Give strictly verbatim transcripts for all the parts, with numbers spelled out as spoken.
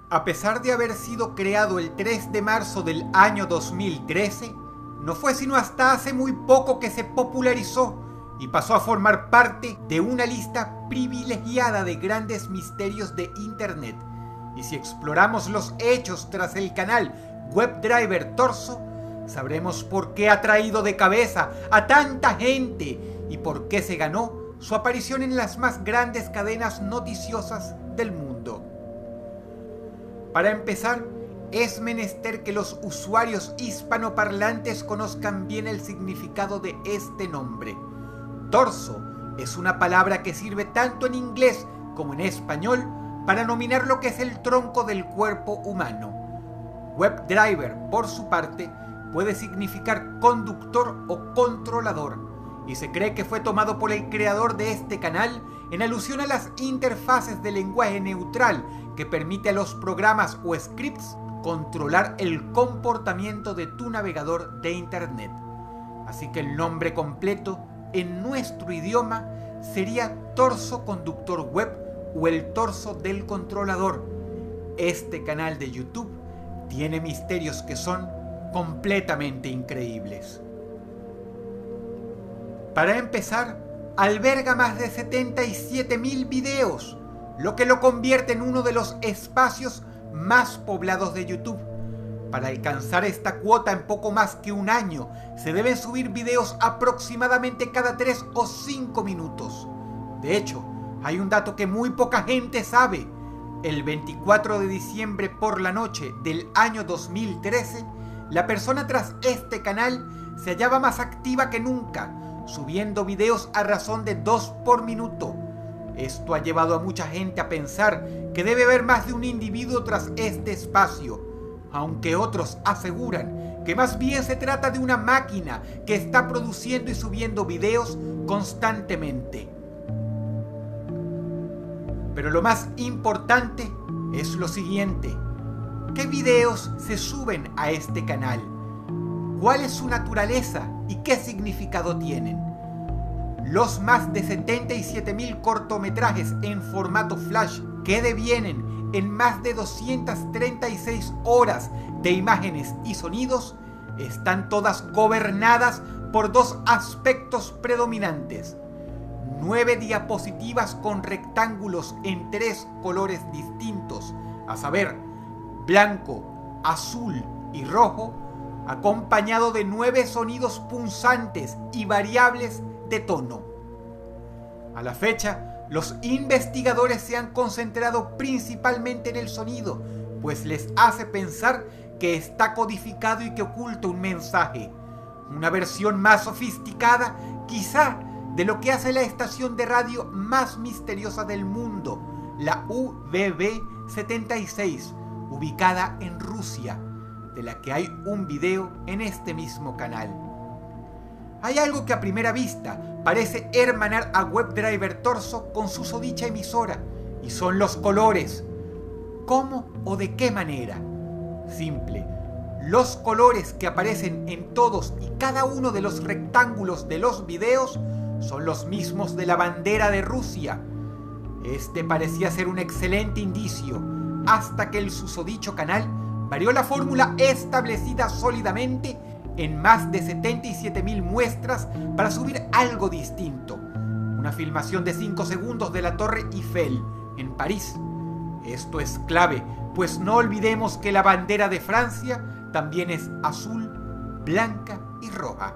A pesar de haber sido creado el tres de marzo del año dos mil trece, no fue sino hasta hace muy poco que se popularizó y pasó a formar parte de una lista privilegiada de grandes misterios de Internet. Y si exploramos los hechos tras el canal WebDriver Torso, sabremos por qué ha traído de cabeza a tanta gente y por qué se ganó su aparición en las más grandes cadenas noticiosas del mundo. Para empezar, es menester que los usuarios hispanoparlantes conozcan bien el significado de este nombre. Torso es una palabra que sirve tanto en inglés como en español para nominar lo que es el tronco del cuerpo humano. WebDriver, por su parte, puede significar conductor o controlador, y se cree que fue tomado por el creador de este canal en alusión a las interfaces de lenguaje neutral que permite a los programas o scripts controlar el comportamiento de tu navegador de Internet. Así que el nombre completo en nuestro idioma sería Torso Conductor Web o el torso del controlador. Este canal de YouTube tiene misterios que son completamente increíbles. Para empezar, alberga más de setenta y siete mil videos, lo que lo convierte en uno de los espacios más poblados de YouTube. Para alcanzar esta cuota en poco más que un año, se deben subir videos aproximadamente cada tres o cinco minutos. De hecho, hay un dato que muy poca gente sabe. El veinticuatro de diciembre por la noche del año dos mil trece, la persona tras este canal se hallaba más activa que nunca, subiendo videos a razón de dos por minuto. Esto ha llevado a mucha gente a pensar que debe haber más de un individuo tras este espacio, aunque otros aseguran que más bien se trata de una máquina que está produciendo y subiendo videos constantemente. Pero lo más importante es lo siguiente: ¿qué videos se suben a este canal? ¿Cuál es su naturaleza y qué significado tienen? Los más de setenta y siete mil cortometrajes en formato flash que devienen en más de doscientas treinta y seis horas de imágenes y sonidos están todas gobernadas por dos aspectos predominantes: nueve diapositivas con rectángulos en tres colores distintos, a saber, blanco, azul y rojo, acompañado de nueve sonidos punzantes y variables de tono. A la fecha, los investigadores se han concentrado principalmente en el sonido, pues les hace pensar que está codificado y que oculta un mensaje, una versión más sofisticada, quizá, de lo que hace la estación de radio más misteriosa del mundo, la U V B setenta y seis, ubicada en Rusia, de la que hay un video en este mismo canal. Hay algo que a primera vista parece hermanar a WebDriver Torso con su susodicha emisora, y son los colores. ¿Cómo o de qué manera? Simple. Los colores que aparecen en todos y cada uno de los rectángulos de los videos son los mismos de la bandera de Rusia. Este parecía ser un excelente indicio, hasta que el susodicho canal varió la fórmula establecida sólidamente en más de setenta y siete mil muestras para subir algo distinto. Una filmación de cinco segundos de la Torre Eiffel, en París. Esto es clave, pues no olvidemos que la bandera de Francia también es azul, blanca y roja.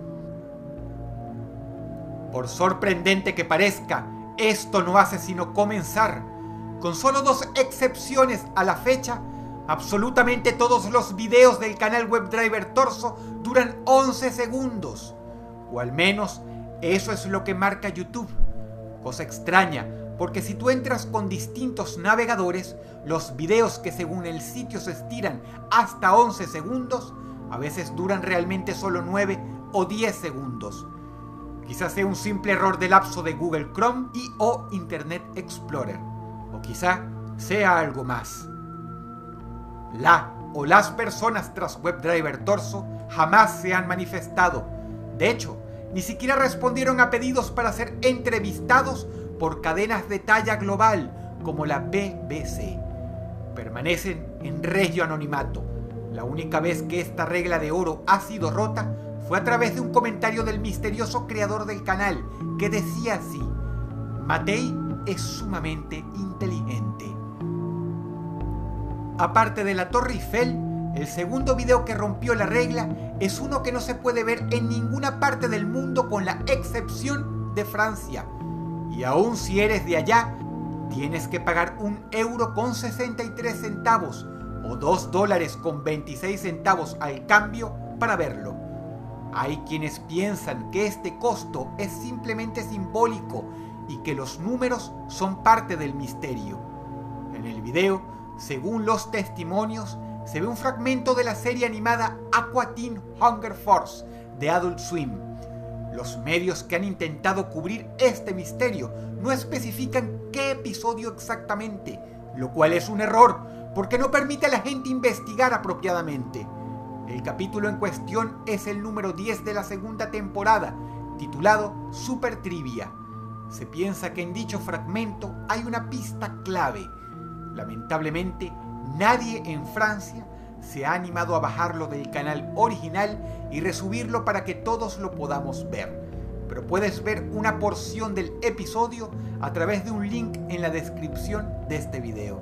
Por sorprendente que parezca, esto no hace sino comenzar. Con solo dos excepciones a la fecha, absolutamente todos los videos del canal WebDriver Torso duran once segundos. O al menos eso es lo que marca YouTube. Cosa extraña, porque si tú entras con distintos navegadores, los videos que según el sitio se estiran hasta once segundos, a veces duran realmente solo nueve o diez segundos. Quizás sea un simple error de lapso de Google Chrome y o Internet Explorer. O quizá sea algo más. La o las personas tras WebDriver Torso jamás se han manifestado. De hecho, ni siquiera respondieron a pedidos para ser entrevistados por cadenas de talla global como la B B C. permanecen en regio anonimato. La única vez que esta regla de oro ha sido rota fue a través de un comentario del misterioso creador del canal, que decía así: Matei es sumamente inteligente. Aparte de la Torre Eiffel, el segundo video que rompió la regla es uno que no se puede ver en ninguna parte del mundo con la excepción de Francia. Y aun si eres de allá, tienes que pagar un euro con sesenta y tres centavos o dos dólares con veintiséis centavos al cambio para verlo. Hay quienes piensan que este costo es simplemente simbólico y que los números son parte del misterio. En el video, según los testimonios, se ve un fragmento de la serie animada Aqua Teen Hunger Force de Adult Swim. Los medios que han intentado cubrir este misterio no especifican qué episodio exactamente, lo cual es un error porque no permite a la gente investigar apropiadamente. El capítulo en cuestión es el número diez de la segunda temporada, titulado Super Trivia. Se piensa que en dicho fragmento hay una pista clave. Lamentablemente, nadie en Francia se ha animado a bajarlo del canal original y resubirlo para que todos lo podamos ver. Pero puedes ver una porción del episodio a través de un link en la descripción de este video.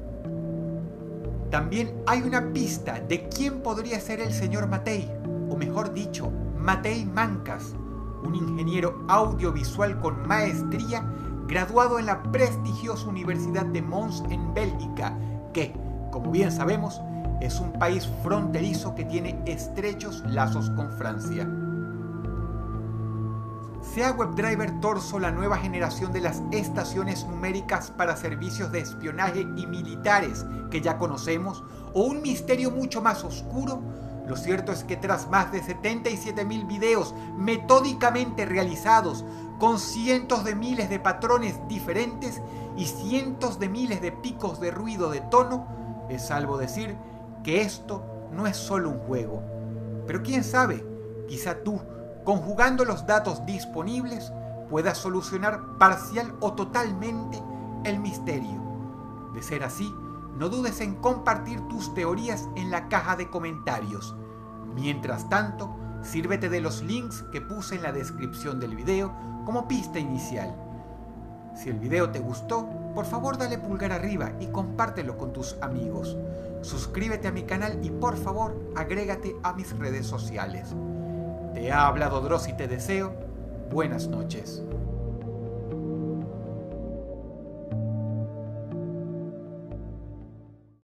También hay una pista de quién podría ser el señor Matei, o mejor dicho, Matei Mancas, un ingeniero audiovisual con maestría graduado en la prestigiosa Universidad de Mons en Bélgica, que, como bien sabemos, es un país fronterizo que tiene estrechos lazos con Francia. Sea WebDriver Torso la nueva generación de las estaciones numéricas para servicios de espionaje y militares que ya conocemos, o un misterio mucho más oscuro, lo cierto es que tras más de setenta y siete mil videos metódicamente realizados, con cientos de miles de patrones diferentes y cientos de miles de picos de ruido de tono, es salvo decir que esto no es solo un juego. Pero quién sabe, quizá tú, conjugando los datos disponibles, puedas solucionar parcial o totalmente el misterio. De ser así, no dudes en compartir tus teorías en la caja de comentarios. Mientras tanto, sírvete de los links que puse en la descripción del video como pista inicial. Si el video te gustó, por favor dale pulgar arriba y compártelo con tus amigos. Suscríbete a mi canal y por favor agrégate a mis redes sociales. Te ha hablado Dross y te deseo buenas noches.